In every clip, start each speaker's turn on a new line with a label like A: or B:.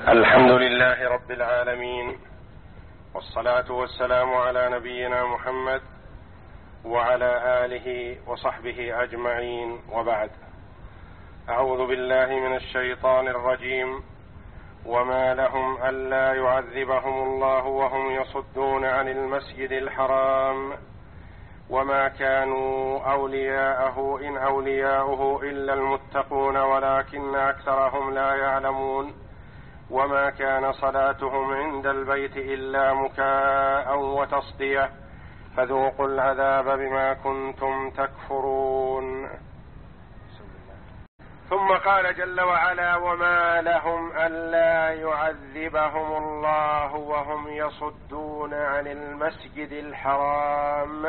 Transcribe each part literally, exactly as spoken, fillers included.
A: الحمد لله رب العالمين، والصلاة والسلام على نبينا محمد وعلى آله وصحبه أجمعين، وبعد. أعوذ بالله من الشيطان الرجيم. وما لهم ألا يعذبهم الله وهم يصدون عن المسجد الحرام وما كانوا أولياءه إن أولياؤه إلا المتقون ولكن أكثرهم لا يعلمون. وما كان صلاتهم عند البيت إلا مكاء وتصدية فذوقوا العذاب بما كنتم تكفرون. ثم قال جل وعلا: وما لهم ألا يعذبهم الله وهم يصدون عن المسجد الحرام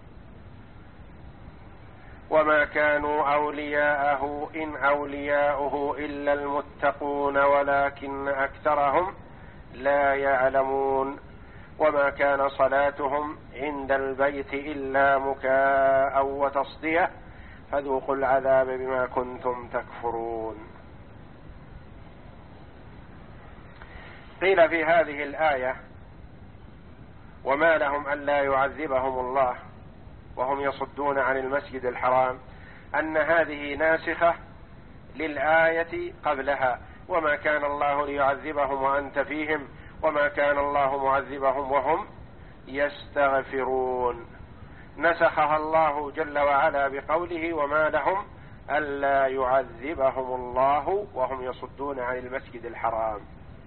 A: وما كانوا أولياءه إن أولياؤه إلا المتقون ولكن أكثرهم لا يعلمون. وما كان صلاتهم عند البيت إلا مكاء وتصدية فذوقوا العذاب بما كنتم تكفرون. قيل في هذه الآية: وما لهم ألا يعذبهم الله وهم يصدون عن المسجد الحرام، أن هذه ناسخة للآية قبلها: وما كان الله ليعذبهم وأنت فيهم وما كان الله معذبهم وهم يستغفرون. نسخها الله جل وعلا بقوله: وما لهم ألا يعذبهم الله وهم يصدون عن المسجد الحرام.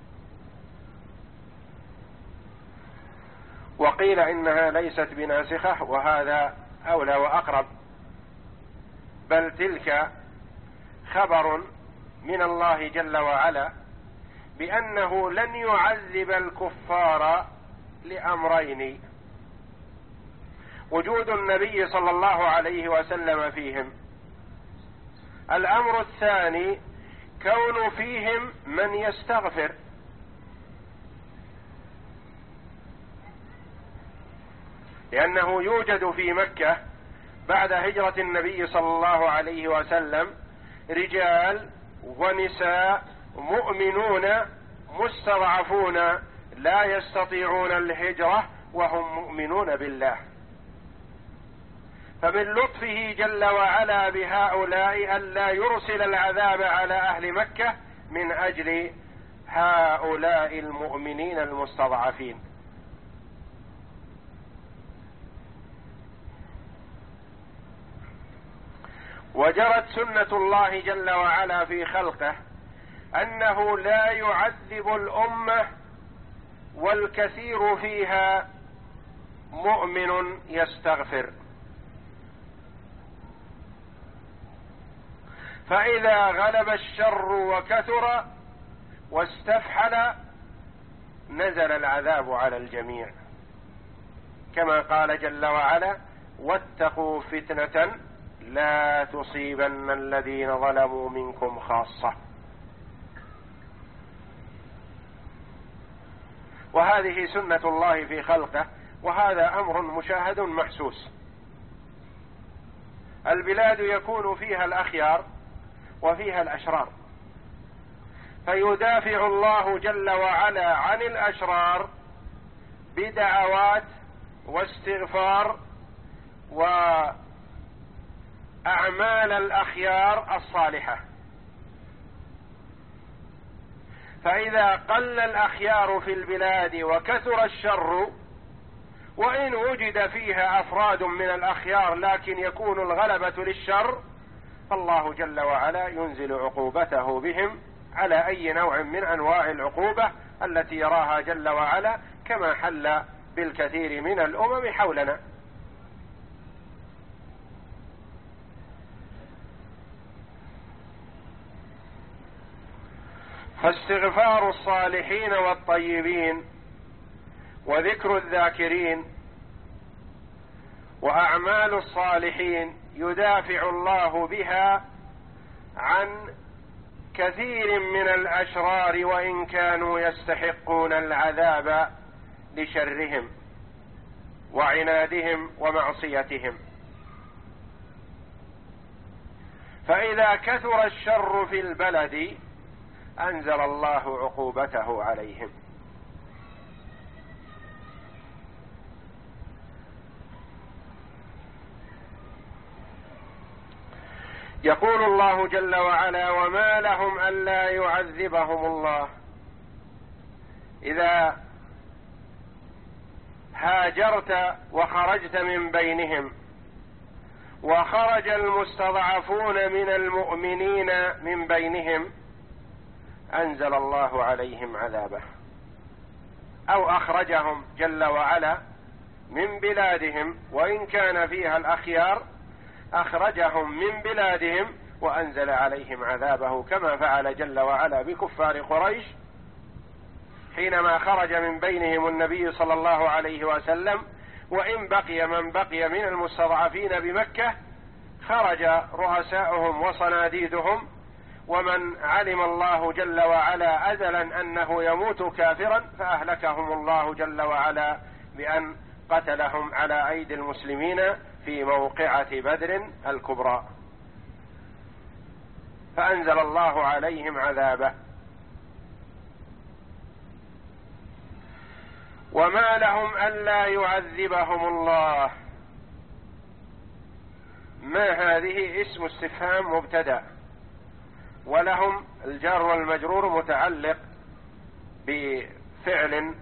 A: وقيل إنها ليست بناسخة، وهذا أولى وأقرب، بل تلك خبر من الله جل وعلا بأنه لن يعذب الكفار لأمرين: وجود النبي صلى الله عليه وسلم فيهم، الأمر الثاني كون فيهم من يستغفر. لأنه يوجد في مكة بعد هجرة النبي صلى الله عليه وسلم رجال ونساء مؤمنون مستضعفون لا يستطيعون الهجرة وهم مؤمنون بالله، فمن لطفه جل وعلا بهؤلاء ألا يرسل العذاب على أهل مكة من أجل هؤلاء المؤمنين المستضعفين. وجرت سنة الله جل وعلا في خلقه أنه لا يعذب الأمة والكثير فيها مؤمن يستغفر، فإذا غلب الشر وكثر واستفحل نزل العذاب على الجميع، كما قال جل وعلا: واتقوا فتنة لا تصيبن الذين ظلموا منكم خاصة. وهذه سنة الله في خلقه، وهذا أمر مشاهد محسوس. البلاد يكون فيها الأخيار وفيها الأشرار، فيدافع الله جل وعلا عن الأشرار بدعوات واستغفار وأعمال الأخيار الصالحة. فإذا قل الأخيار في البلاد وكثر الشر، وإن وجد فيها أفراد من الأخيار لكن يكون الغلبة للشر، فالله جل وعلا ينزل عقوبته بهم على أي نوع من أنواع العقوبة التي يراها جل وعلا، كما حل بالكثير من الأمم حولنا. فاستغفار الصالحين والطيبين وذكر الذاكرين وأعمال الصالحين يدافع الله بها عن كثير من الأشرار وإن كانوا يستحقون العذاب لشرهم وعنادهم ومعصيتهم. فإذا كثر الشر في البلد أنزل الله عقوبته عليهم. يقول الله جل وعلا: وما لهم ألا يعذبهم الله. إذا هاجرت وخرجت من بينهم وخرج المستضعفون من المؤمنين من بينهم أنزل الله عليهم عذابه، أو أخرجهم جل وعلا من بلادهم وإن كان فيها الأخيار، أخرجهم من بلادهم وأنزل عليهم عذابه، كما فعل جل وعلا بكفار قريش حينما خرج من بينهم النبي صلى الله عليه وسلم، وإن بقي من بقي من المستضعفين بمكة خرج رؤساؤهم وصناديدهم، ومن علم الله جل وعلا أزلا أنه يموت كافرا فأهلكهم الله جل وعلا بأن قتلهم على أيدي المسلمين في موقعة بدر الكبرى، فأنزل الله عليهم عذابه. وما لهم ألا يعذبهم الله. ما هذه اسم استفهام مبتدأ، ولهم الجار والمجرور متعلق بفعل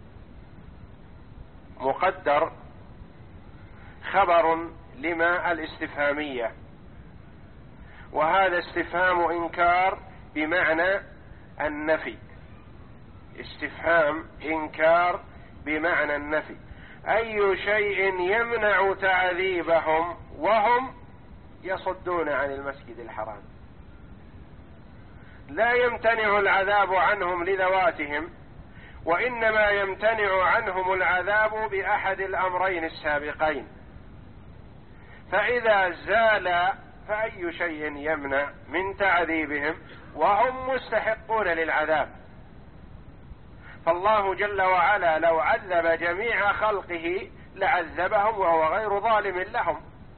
A: مقدر خبر لما الاستفهامية، وهذا استفهام إنكار بمعنى النفي، استفهام إنكار بمعنى النفي. أي شيء يمنع تعذيبهم وهم يصدون عن المسجد الحرام؟ لا يمتنع العذاب عنهم لذواتهم، وإنما يمتنع عنهم العذاب بأحد الأمرين السابقين، فإذا زال فأي شيء يمنع من تعذيبهم وهم مستحقون للعذاب؟ فالله جل وعلا لو عذب جميع خلقه لعذبهم وهو غير ظالم لهم،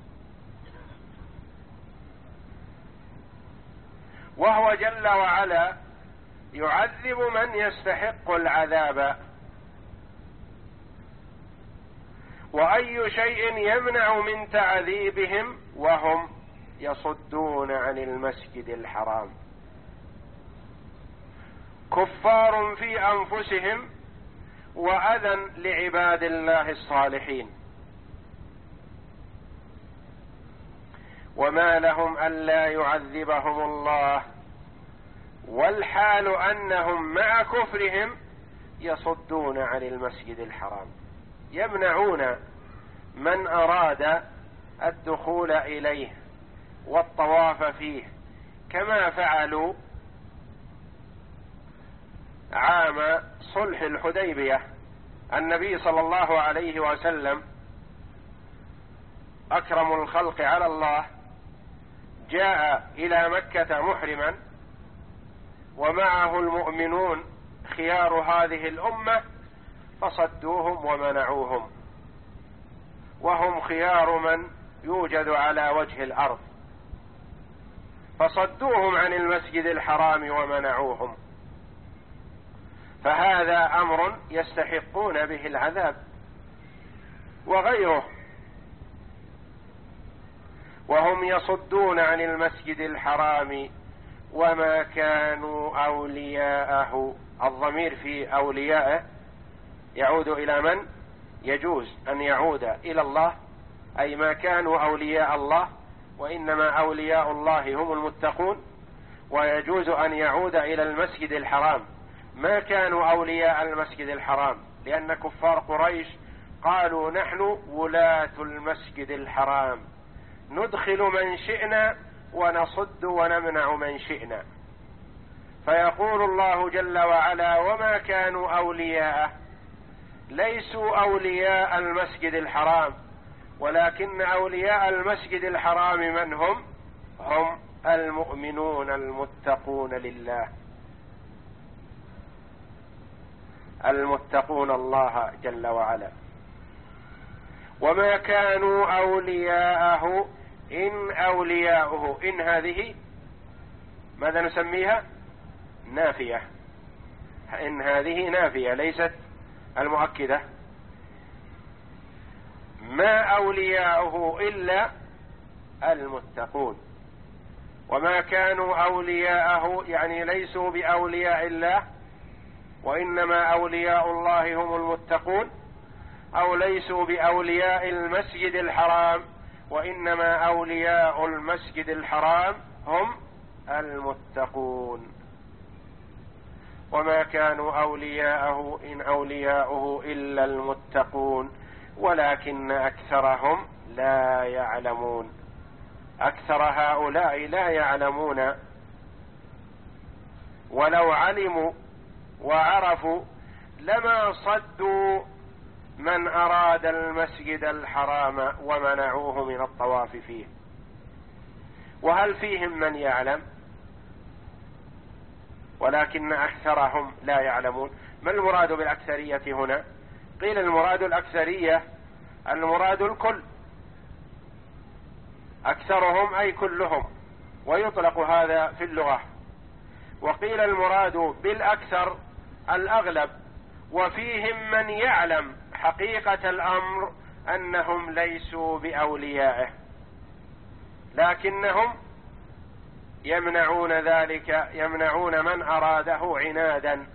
A: وهو جل وعلا يعذب من يستحق العذاب. وأي شيء يمنع من تعذيبهم وهم يصدون عن المسجد الحرام؟ كفار في أنفسهم وأذى لعباد الله الصالحين. وما لهم ألا يعذبهم الله والحال أنهم مع كفرهم يصدون عن المسجد الحرام، يمنعون من أراد الدخول إليه والطواف فيه، كما فعلوا عام صلح الحديبية. النبي صلى الله عليه وسلم أكرم الخلق على الله جاء إلى مكة محرما ومعه المؤمنون خيار هذه الأمة فصدوهم ومنعوهم، وهم خيار من يوجد على وجه الأرض، فصدوهم عن المسجد الحرام ومنعوهم، فهذا أمر يستحقون به العذاب وغيره. وهم يصدون عن المسجد الحرام وما كانوا أولياءه. الضمير في أولياءه يعود إلى من؟ يجوز أن يعود إلى الله، أي ما كانوا أولياء الله، وإنما أولياء الله هم المتقون. ويجوز أن يعود إلى المسجد الحرام، ما كانوا أولياء المسجد الحرام، لأن كفار قريش قالوا نحن ولاة المسجد الحرام ندخل من شئنا ونصد ونمنع من شئنا. فيقول الله جل وعلا وما كانوا أولياءه، ليسوا أولياء المسجد الحرام، ولكن أولياء المسجد الحرام من هم؟ هم المؤمنون المتقون لله، المتقون الله جل وعلا. وما كانوا أولياءه إن أولياؤه، إن هذه ماذا نسميها؟ نافية، إن هذه نافية ليست المؤكدة. ما أولياؤه إلا المتقون، وما كانوا أولياءه يعني ليسوا بأولياء الله، وإنما أولياء الله هم المتقون، أو ليسوا بأولياء المسجد الحرام، وإنما أولياء المسجد الحرام هم المتقون. وما كانوا أولياءه إن أولياؤه إلا المتقون ولكن أكثرهم لا يعلمون. أكثر هؤلاء لا يعلمون، ولو علموا وعرفوا لما صدوا من أراد المسجد الحرام ومنعوه من الطواف فيه. وهل فيهم من يعلم؟ ولكن أكثرهم لا يعلمون. ما المراد بالأكثرية هنا؟ قيل المراد الأكثرية المراد الكل، أكثرهم أي كلهم، ويطلق هذا في اللغة. وقيل المراد بالأكثر الأغلب، وفيهم من يعلم حقيقة الأمر أنهم ليسوا بأوليائه، لكنهم يمنعون ذلك، يمنعون من أراده عنادا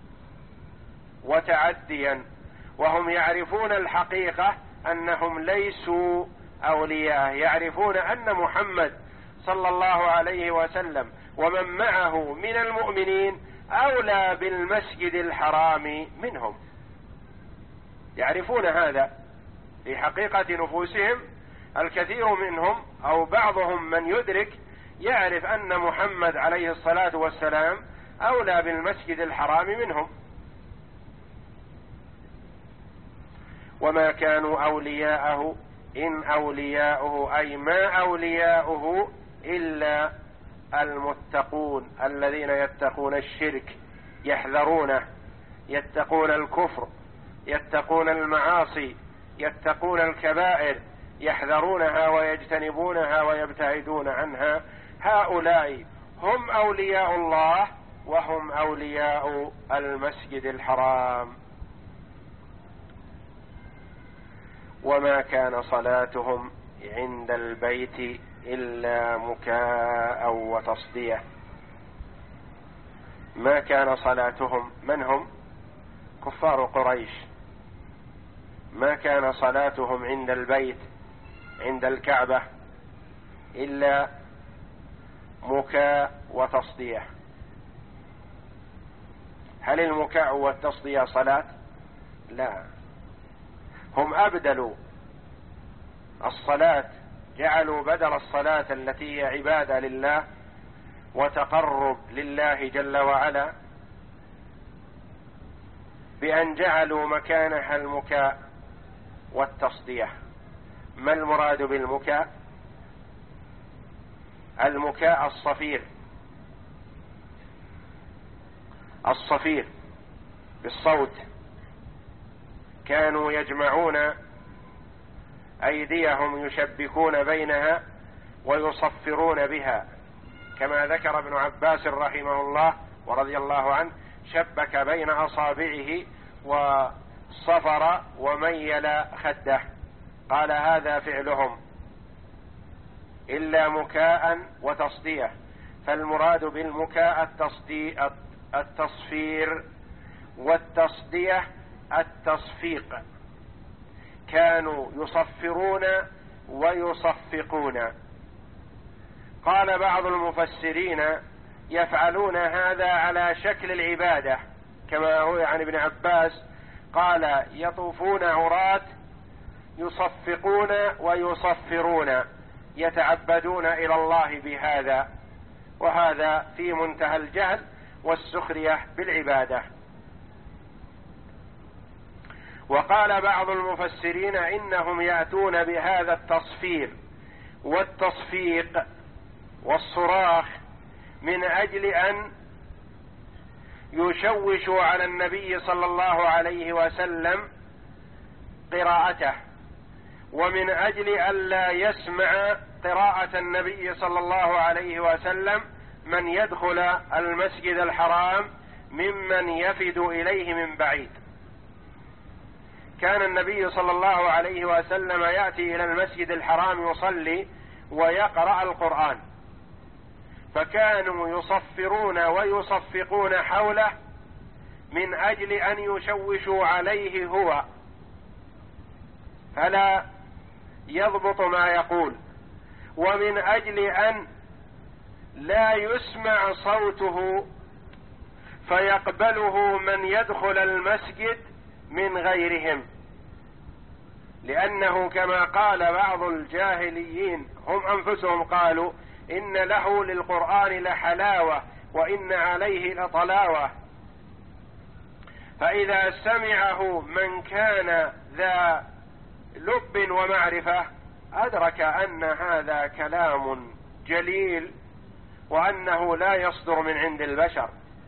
A: وتعديا، وهم يعرفون الحقيقة أنهم ليسوا أولياء، يعرفون أن محمد صلى الله عليه وسلم ومن معه من المؤمنين أولى بالمسجد الحرام منهم، يعرفون هذا في حقيقة نفوسهم. الكثير منهم أو بعضهم من يدرك يعرف أن محمد عليه الصلاة والسلام أولى بالمسجد الحرام منهم. وما كانوا أولياءه إن أولياؤه أي ما أولياؤه إلا المتقون الذين يتقون الشرك، يحذرونه، يتقون الكفر، يتقون المعاصي، يتقون الكبائر، يحذرونها ويجتنبونها ويبتعدون عنها. هؤلاء هم أولياء الله وهم أولياء المسجد الحرام. وما كان صلاتهم عند البيت إلا مكاء وتصدية. ما كان صلاتهم، من هم؟ كفار قريش. ما كان صلاتهم عند البيت عند الكعبة إلا مكاء وتصدية. هل المكاء والتصدية صلاة؟ لا، هم أبدلوا الصلاة، جعلوا بدل الصلاة التي هي عبادة لله وتقرب لله جل وعلا بأن جعلوا مكانها المكاء والتصدية. ما المراد بالمكاء؟ المكاء الصفير، الصفير بالصوت. كانوا يجمعون أيديهم يشبكون بينها ويصفرون بها، كما ذكر ابن عباس رحمه الله ورضي الله عنه، شبك بين أصابعه وصفر وميل خده، قال هذا فعلهم إلا مكاء وتصدية. فالمراد بالمكاء التصدية التصفير، والتصدية التصفيق. كانوا يصفرون ويصفقون. قال بعض المفسرين يفعلون هذا على شكل العبادة، كما هو عن ابن عباس قال يطوفون عراة يصفقون ويصفرون، يتعبدون إلى الله بهذا، وهذا في منتهى الجهل والسخرية بالعبادة. وقال بعض المفسرين إنهم يأتون بهذا التصفير والتصفيق والصراخ من أجل أن يشوشوا على النبي صلى الله عليه وسلم قراءته، ومن أجل ألا يسمع قراءة النبي صلى الله عليه وسلم من يدخل المسجد الحرام ممن يفد إليه من بعيد. كان النبي صلى الله عليه وسلم يأتي إلى المسجد الحرام يصلي ويقرأ القرآن، فكانوا يصفرون ويصفقون حوله من أجل أن يشوشوا عليه هو فلا يضبط ما يقول، ومن أجل أن لا يسمع صوته فيقبله من يدخل المسجد من غيرهم، لأنه كما قال بعض الجاهليين هم أنفسهم قالوا إن له للقرآن لحلاوة وإن عليه لطلاوة، فإذا سمعه من كان ذا لب ومعرفة أدرك أن هذا كلام جليل وأنه لا يصدر من عند البشر.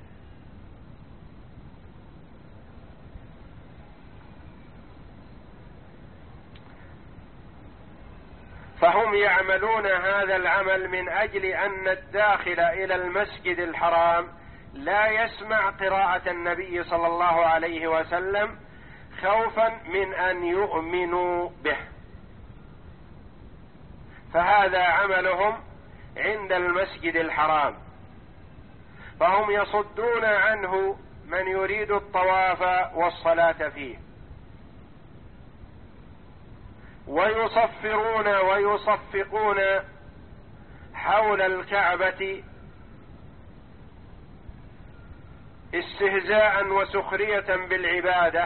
A: فهم يعملون هذا العمل من أجل أن الداخل إلى المسجد الحرام لا يسمع قراءة النبي صلى الله عليه وسلم خوفا من أن يؤمنوا به، فهذا عملهم عند المسجد الحرام، فهم يصدون عنه من يريد الطواف والصلاة فيه، ويصفرون ويصفقون حول الكعبة استهزاء وسخرية بالعبادة،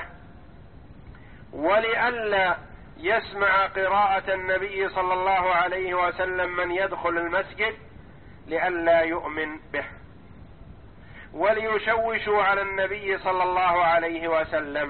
A: ولئلا يسمع قراءة النبي صلى الله عليه وسلم من يدخل المسجد لئلا يؤمن به، وليشوشوا على النبي صلى الله عليه وسلم.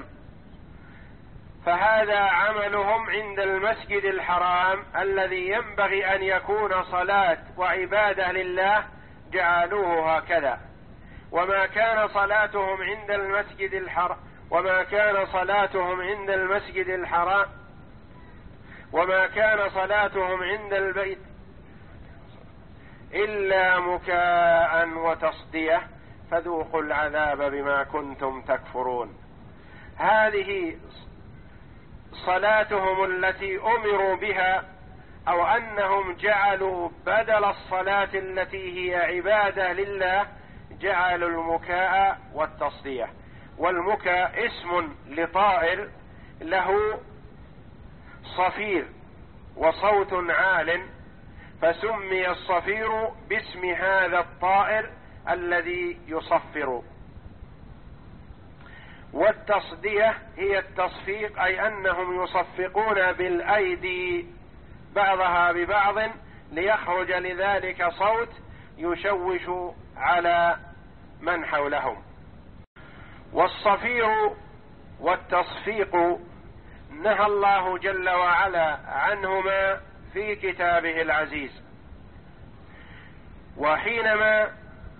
A: فهذا عملهم عند المسجد الحرام الذي ينبغي أن يكون صلاة وعبادة لله، جعلوه هكذا. وما كان صلاتهم عند المسجد الحرام وما كان صلاتهم عند المسجد الحرام وما كان صلاتهم عند البيت إلا مكاء وتصدية فذوقوا العذاب بما كنتم تكفرون. هذه صلاتهم التي أمروا بها، أو أنهم جعلوا بدل الصلاة التي هي عبادة لله جعلوا المكاء والتصدية. والمكاء اسم لطائر له صفير وصوت عال، فسمي الصفير باسم هذا الطائر الذي يصفر. والتصدية هي التصفيق، أي أنهم يصفقون بالأيدي بعضها ببعض ليخرج لذلك صوت يشوش على من حولهم. والصفير والتصفيق نهى الله جل وعلا عنهما في كتابه العزيز. وحينما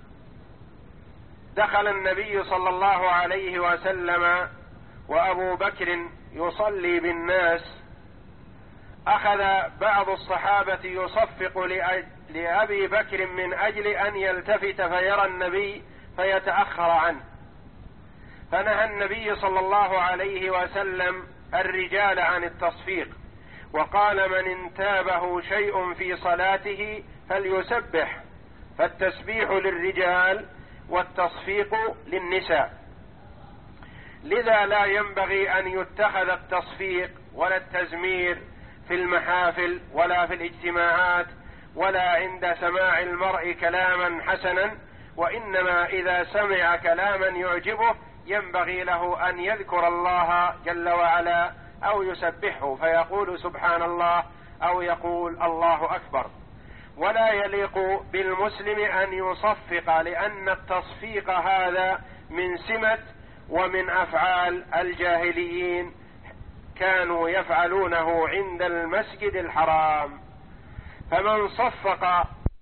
A: دخل النبي صلى الله عليه وسلم وأبو بكر يصلي بالناس، أخذ بعض الصحابة يصفق لأبي بكر من أجل أن يلتفت فيرى النبي فيتأخر عنه، فنهى النبي صلى الله عليه وسلم الرجال عن التصفيق، وقال من انتابه شيء في صلاته فليسبح، فالتسبيح للرجال والتصفيق للنساء. لذا لا ينبغي أن يتخذ التصفيق ولا التزمير في المحافل ولا في الاجتماعات ولا عند سماع المرء كلاما حسنا، وإنما إذا سمع كلاما يعجبه ينبغي له أن يذكر الله جل وعلا أو يسبحه فيقول سبحان الله أو يقول الله أكبر. ولا يليق بالمسلم أن يصفق، لأن التصفيق هذا من سمة ومن أفعال الجاهليين كانوا يفعلونه عند المسجد الحرام. فمن صفق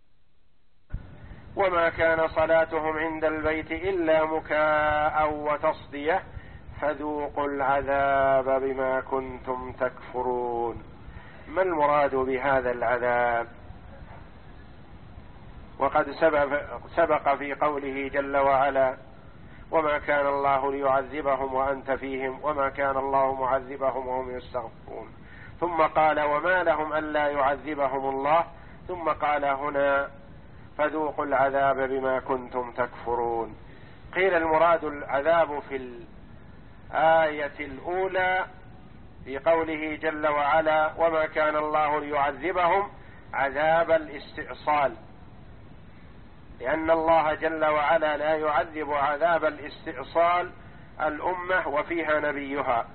A: وما كان صلاتهم عند البيت إلا مكاء وتصدية فذوقوا العذاب بما كنتم تكفرون. ما المراد بهذا العذاب؟ وقد سبق في قوله جل وعلا: وما كان الله ليعذبهم وأنت فيهم وما كان الله معذبهم وهم يستغفرون. ثم قال: وما لهم ألا يعذبهم الله. ثم قال هنا: فذوقوا العذاب بما كنتم تكفرون. قيل المراد العذاب في الآية الأولى في قوله جل وعلا: وما كان الله ليعذبهم، عذاب الاستئصال، لأن الله جل وعلا لا يعذب عذاب الاستئصال الأمة وفيها نبيها.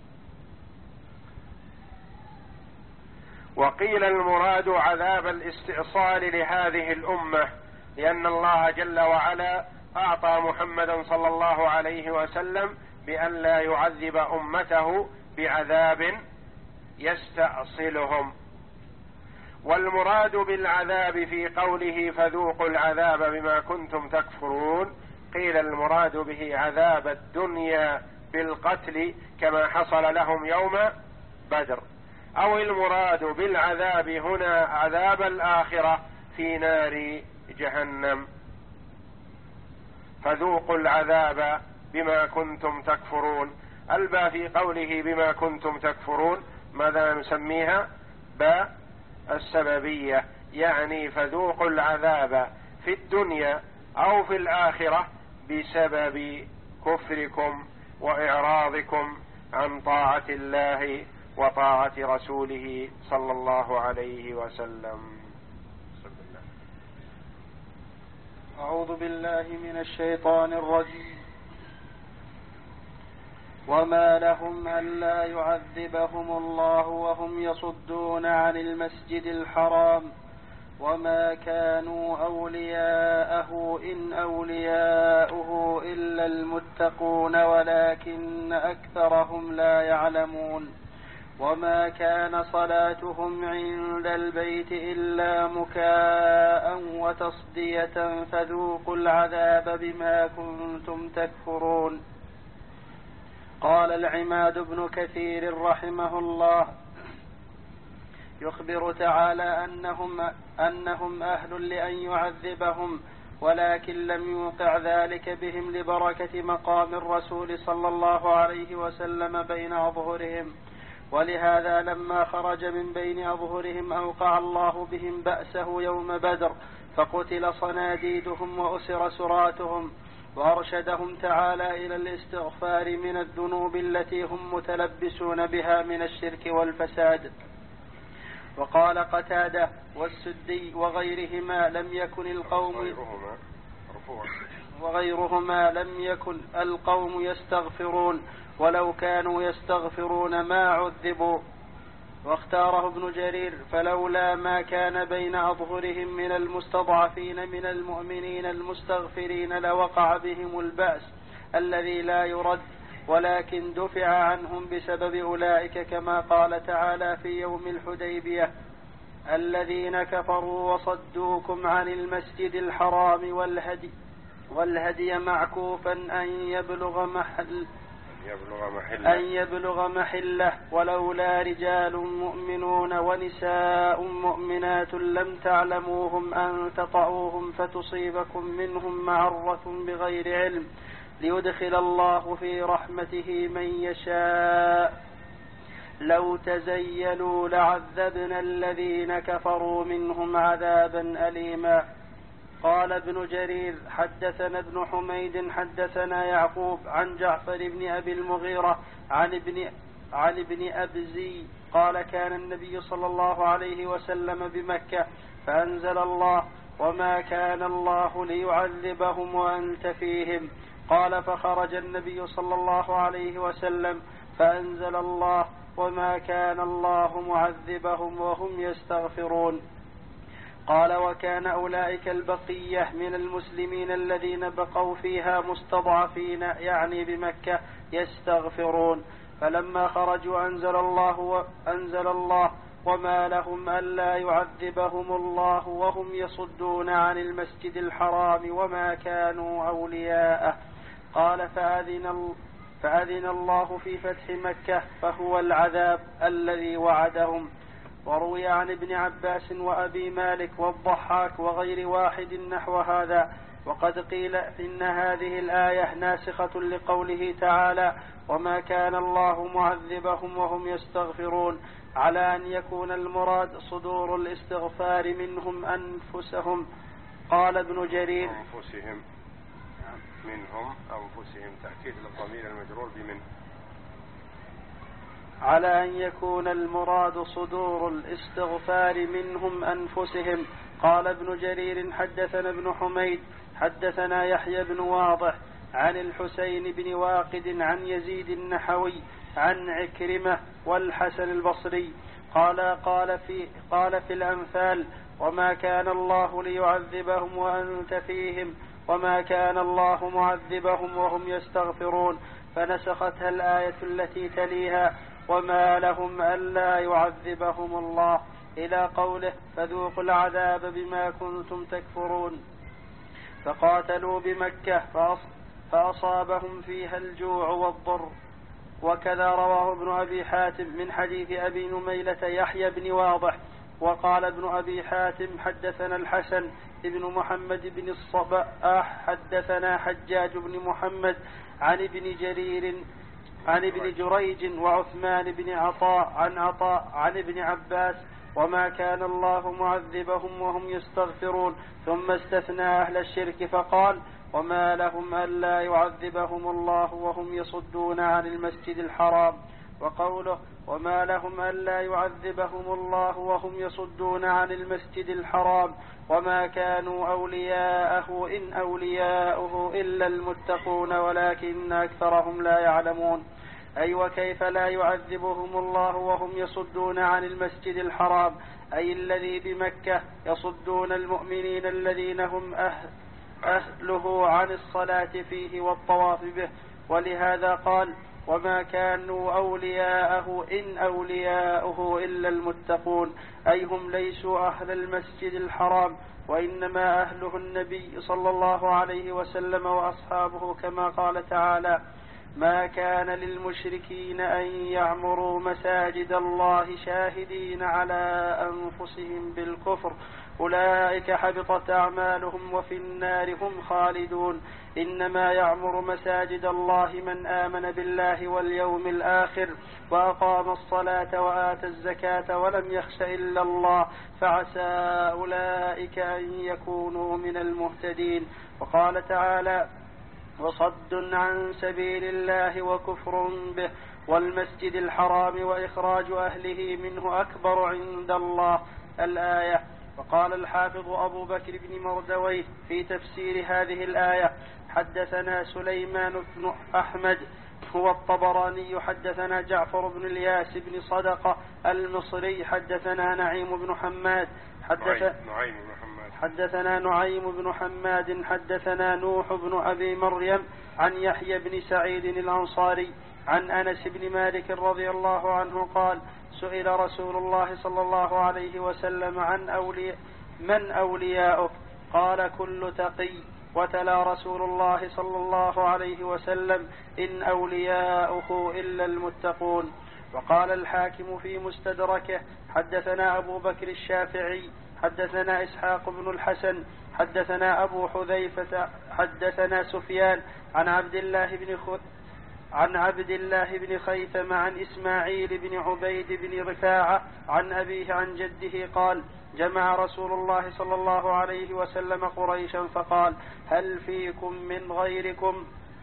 A: وقيل المراد عذاب الاستئصال لهذه الأمة، لأن الله جل وعلا أعطى محمدا صلى الله عليه وسلم بأن لا يعذب أمته بعذاب يستأصلهم. والمراد بالعذاب في قوله: فذوقوا العذاب بما كنتم تكفرون، قيل المراد به عذاب الدنيا بالقتل كما حصل لهم يوم بدر، أو المراد بالعذاب هنا عذاب الآخرة في نار جهنم. فذوقوا العذاب بما كنتم تكفرون. الباء في قوله بما كنتم تكفرون ماذا نسميها؟ باء السببية، يعني فذوقوا العذاب في الدنيا أو في الآخرة بسبب كفركم وإعراضكم عن طاعة الله وطاعة رسوله صلى الله عليه وسلم.
B: أعوذ بالله من الشيطان الرجيم. وما لهم ألا يعذبهم الله وهم يصدون عن المسجد الحرام وما كانوا أولياءه إن أولياؤه إلا المتقون ولكن أكثرهم لا يعلمون. وما كان صلاتهم عند البيت إلا مكاء وتصدية فذوقوا العذاب بما كنتم تكفرون. قال العماد بن كثير رحمه الله: يخبر تعالى أنهم, أنهم أهل لأن يعذبهم، ولكن لم يوقع ذلك بهم لبركة مقام الرسول صلى الله عليه وسلم بين أظهرهم، ولهذا لما خرج من بين أظهرهم أوقع الله بهم بأسه يوم بدر، فقتل صناديدهم وأسر سراتهم، وأرشدهم تعالى إلى الاستغفار من الذنوب التي هم متلبسون بها من الشرك والفساد. وقال قتادة والسدي وغيرهما لم يكن القوم وغيرهما لم يكن القوم يستغفرون، ولو كانوا يستغفرون ما عذبوا. واختاره ابن جرير: فلولا ما كان بين أظهرهم من المستضعفين من المؤمنين المستغفرين لوقع بهم البأس الذي لا يرد، ولكن دفع عنهم بسبب أولئك، كما قال تعالى في يوم الحديبية: الذين كفروا وصدوكم عن المسجد الحرام والهدي, والهدي معكوفا أن يبلغ محل أن يبلغ محله، ولولا رجال مؤمنون ونساء مؤمنات لم تعلموهم أن تطعوهم فتصيبكم منهم معرة بغير علم ليدخل الله في رحمته من يشاء. لو تزيلوا لعذبنا الذين كفروا منهم عذابا أليما. قال ابن جرير: حدثنا ابن حميد حدثنا يعقوب عن جعفر بن أبي المغيرة عن ابن, عن ابن أبزي قال: كان النبي صلى الله عليه وسلم بمكة فأنزل الله: وما كان الله ليعذبهم وأنت فيهم. قال: فخرج النبي صلى الله عليه وسلم فأنزل الله: وما كان الله معذبهم وهم يستغفرون. قال: وكان أولئك البقية من المسلمين الذين بقوا فيها مستضعفين، يعني بمكة، يستغفرون. فلما خرجوا أنزل الله, وأنزل الله: وما لهم ألا يعذبهم الله وهم يصدون عن المسجد الحرام وما كانوا أولياءه. قال: فأذن, فأذن الله في فتح مكة، فهو العذاب الذي وعدهم. وروي عن ابن عباس وأبي مالك والضحاك وغير واحد نحو هذا. وقد قيل إن هذه الآية ناسخة لقوله تعالى وما كان الله معذبهم وهم يستغفرون، على أن يكون المراد صدور الاستغفار منهم أنفسهم. قال ابن جرير
A: أنفسهم منهم أنفسهم، تأكيد للضمير المجرور بمن،
B: على أن يكون المراد صدور الاستغفار منهم أنفسهم. قال ابن جرير حدثنا ابن حميد حدثنا يحيى بن واضح عن الحسين بن واقد عن يزيد النحوي عن عكرمة والحسن البصري قال قال في, قال في الأنفال وما كان الله ليعذبهم وأنت فيهم وما كان الله معذبهم وهم يستغفرون، فنسختها الآية التي تليها وما لهم ألا يعذبهم الله إلى قوله فذوقوا العذاب بما كنتم تكفرون. فقاتلوا بمكة فأصابهم فيها الجوع والضر. وكذا رواه ابن أبي حاتم من حديث أبي نميلة يحيى بن واضح. وقال ابن أبي حاتم حدثنا الحسن ابن محمد بن الصباح حدثنا حجاج بن محمد عن ابن جرير عن ابن جريج وعثمان بن عطاء عن عطاء عن ابن عباس وما كان الله معذبهم وهم يستغفرون، ثم استثنى أهل الشرك فقال وما لهم ألا يعذبهم الله وهم يصدون عن المسجد الحرام. وقوله وما لهم ألا يعذبهم الله وهم يصدون عن المسجد الحرام وما كانوا أولياءه إن أولياؤه إلا المتقون ولكن أكثرهم لا يعلمون. أي وكيف لا يعذبهم الله وهم يصدون عن المسجد الحرام، أي الذي بمكة، يصدون المؤمنين الذين هم أهل أهله عن الصلاة فيه والطواف به. ولهذا قال وما كانوا أولياءه إن أولياؤه إلا المتقون، أي هم ليسوا أهل المسجد الحرام وإنما أهله النبي صلى الله عليه وسلم وأصحابه، كما قال تعالى ما كان للمشركين أن يعمروا مساجد الله شاهدين على أنفسهم بالكفر أولئك حبطت أعمالهم وفي النار هم خالدون. إنما يعمر مساجد الله من آمن بالله واليوم الآخر وأقام الصلاة وآتى الزكاة ولم يخش إلا الله فعسى أولئك أن يكونوا من المهتدين. وقال تعالى وصد عن سبيل الله وكفر به والمسجد الحرام وإخراج أهله منه أكبر عند الله الآية. وقال الحافظ أبو بكر بن مردويه في تفسير هذه الآية حدثنا سليمان بن أحمد هو الطبراني حدثنا جعفر بن الياس بن صدقة المصري حدثنا نعيم بن حماد حدث
A: نعيم بن حماد
B: حدثنا نعيم بن حماد حدثنا نوح بن أبي مريم عن يحيى بن سعيد الأنصاري عن أنس بن مالك رضي الله عنه قال سئل رسول الله صلى الله عليه وسلم عن أولياء من أولياؤك؟ قال كل تقي. وتلا رسول الله صلى الله عليه وسلم إن أولياؤه إلا المتقون. وقال الحاكم في مستدركه حدثنا أبو بكر الشافعي حدثنا إسحاق بن الحسن حدثنا أبو حذيفة حدثنا سفيان عن عبد الله بن خ... عن عبد الله بن خيثم عن إسماعيل بن عبيد بن رفاعة عن أبيه عن جده قال جمع رسول الله صلى الله عليه وسلم قريشا فقال هل فيكم من غيركم؟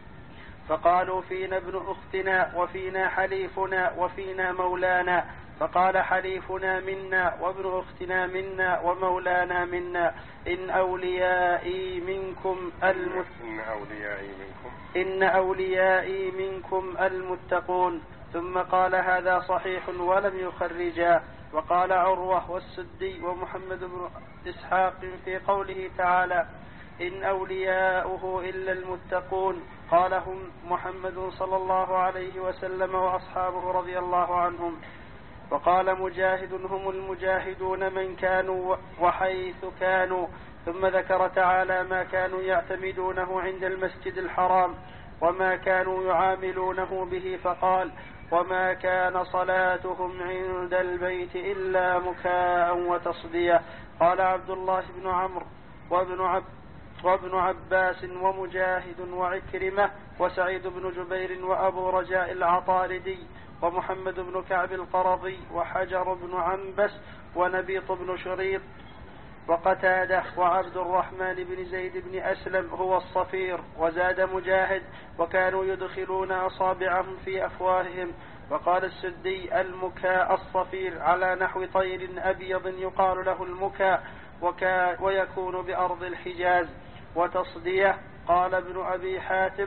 B: فقالوا فينا ابن أختنا وفينا حليفنا وفينا مولانا. فقال حليفنا منا وابن أختنا منا ومولانا منا إن أوليائي منكم المت...
A: إن أوليائي منكم
B: إن أوليائي منكم المتقون. ثم قال هذا صحيح ولم يخرجا. وقال عروة والسدي ومحمد بن إسحاق في قوله تعالى إن أولياؤه إلا المتقون قال هم محمد صلى الله عليه وسلم وأصحابه رضي الله عنهم. وقال مجاهد هم المجاهدون من كانوا وحيث كانوا. ثم ذكر تعالى ما كانوا يعتمدونه عند المسجد الحرام وما كانوا يعاملونه به، فقال: وما كان صلاتهم عند البيت إلا مكاء وتصدية. قال عبد الله بن عمرو وابن عب وابن عباس ومجاهد وعكرمة وسعيد بن جبير وأبو رجاء العطاردي ومحمد بن كعب القرظي وحجر بن عنبس ونبيط بن شريط وقتادة وعبد الرحمن بن زيد بن أسلم هو الصفير. وزاد مجاهد: وكانوا يدخلون أصابعهم في أفواههم. وقال السدي: المكاء الصفير على نحو طير أبيض يقال له المكاء، ويكون بأرض الحجاز. وتصدية. قال ابن أبي حاتم: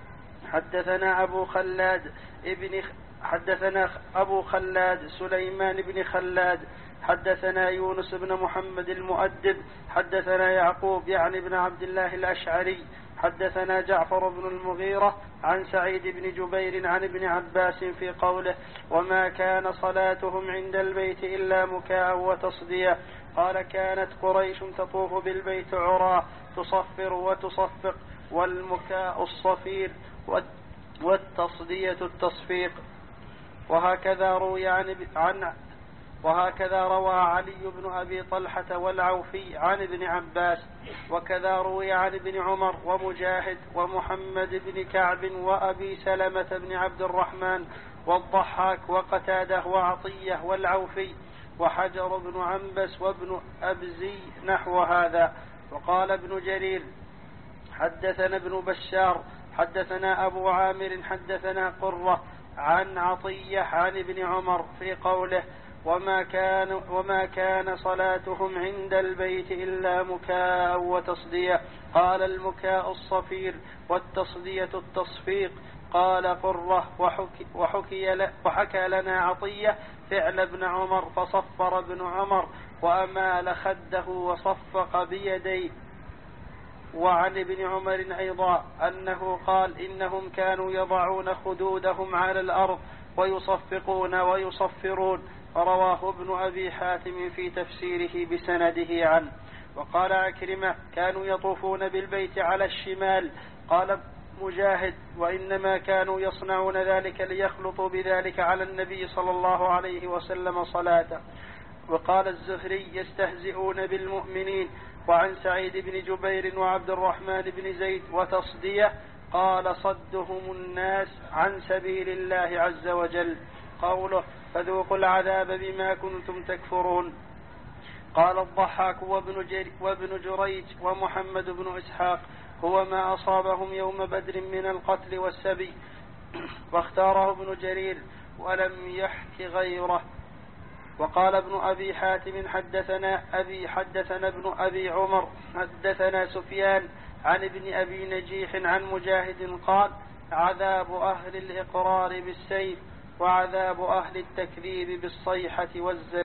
B: حدثنا أبو خلاد ابن حدثنا أبو خلاد سليمان بن خلاد حدثنا يونس بن محمد المؤدب حدثنا يعقوب يعني بن عبد الله الأشعري حدثنا جعفر بن المغيرة عن سعيد بن جبير عن ابن عباس في قوله: وما كان صلاتهم عند البيت إلا مكاء وتصدية. قال: كانت قريش تطوف بالبيت عراه تصفر وتصفق، والمكاء الصفير والتصدية التصفيق. وهكذا روي عن, عن وهكذا روى علي بن أبي طلحة والعوفي عن ابن عباس، وكذا روي عن ابن عمر ومجاهد ومحمد بن كعب وأبي سلمة بن عبد الرحمن والضحاك وقتاده وعطية والعوفي وحجر بن عنبس وابن أبزي نحو هذا. وقال ابن جرير: حدثنا ابن بشار حدثنا أبو عامر حدثنا قرة عن عطية عن ابن عمر في قوله: وما كان, وما كان صلاتهم عند البيت إلا مكاء وتصدية. قال: المكاء الصفير والتصدية التصفيق. قال قرة: وحكي, وحكي, وحكى لنا عطية فعل ابن عمر، فصفر ابن عمر وأمال خده وصفق بيديه. وعن ابن عمر أيضا أنه قال: إنهم كانوا يضعون خدودهم على الأرض ويصفقون ويصفرون. رواه ابن أبي حاتم في تفسيره بسنده عنه. وقال عكرمة: كانوا يطوفون بالبيت على الشمال. قال مجاهد: وإنما كانوا يصنعون ذلك ليخلطوا بذلك على النبي صلى الله عليه وسلم صلاته. وقال الزهري: يستهزئون بالمؤمنين. وعن سعيد بن جبير وعبد الرحمن بن زيد وتصدية. قال: صدهم الناس عن سبيل الله عز وجل. قوله: فذوقوا العذاب بما كنتم تكفرون. قال الضحاك وابن جريج ومحمد بن إسحاق: هو ما أصابهم يوم بدر من القتل والسبي. واختاره ابن جرير ولم يحك غيره. وقال ابن أبي حاتم: حدثنا أبي حدثنا ابن أبي عمر حدثنا سفيان عن ابن أبي نجيح عن مجاهد قال: عذاب أهل الإقرار بالسيف، وعذاب أهل التكذيب بالصيحة والزلزال.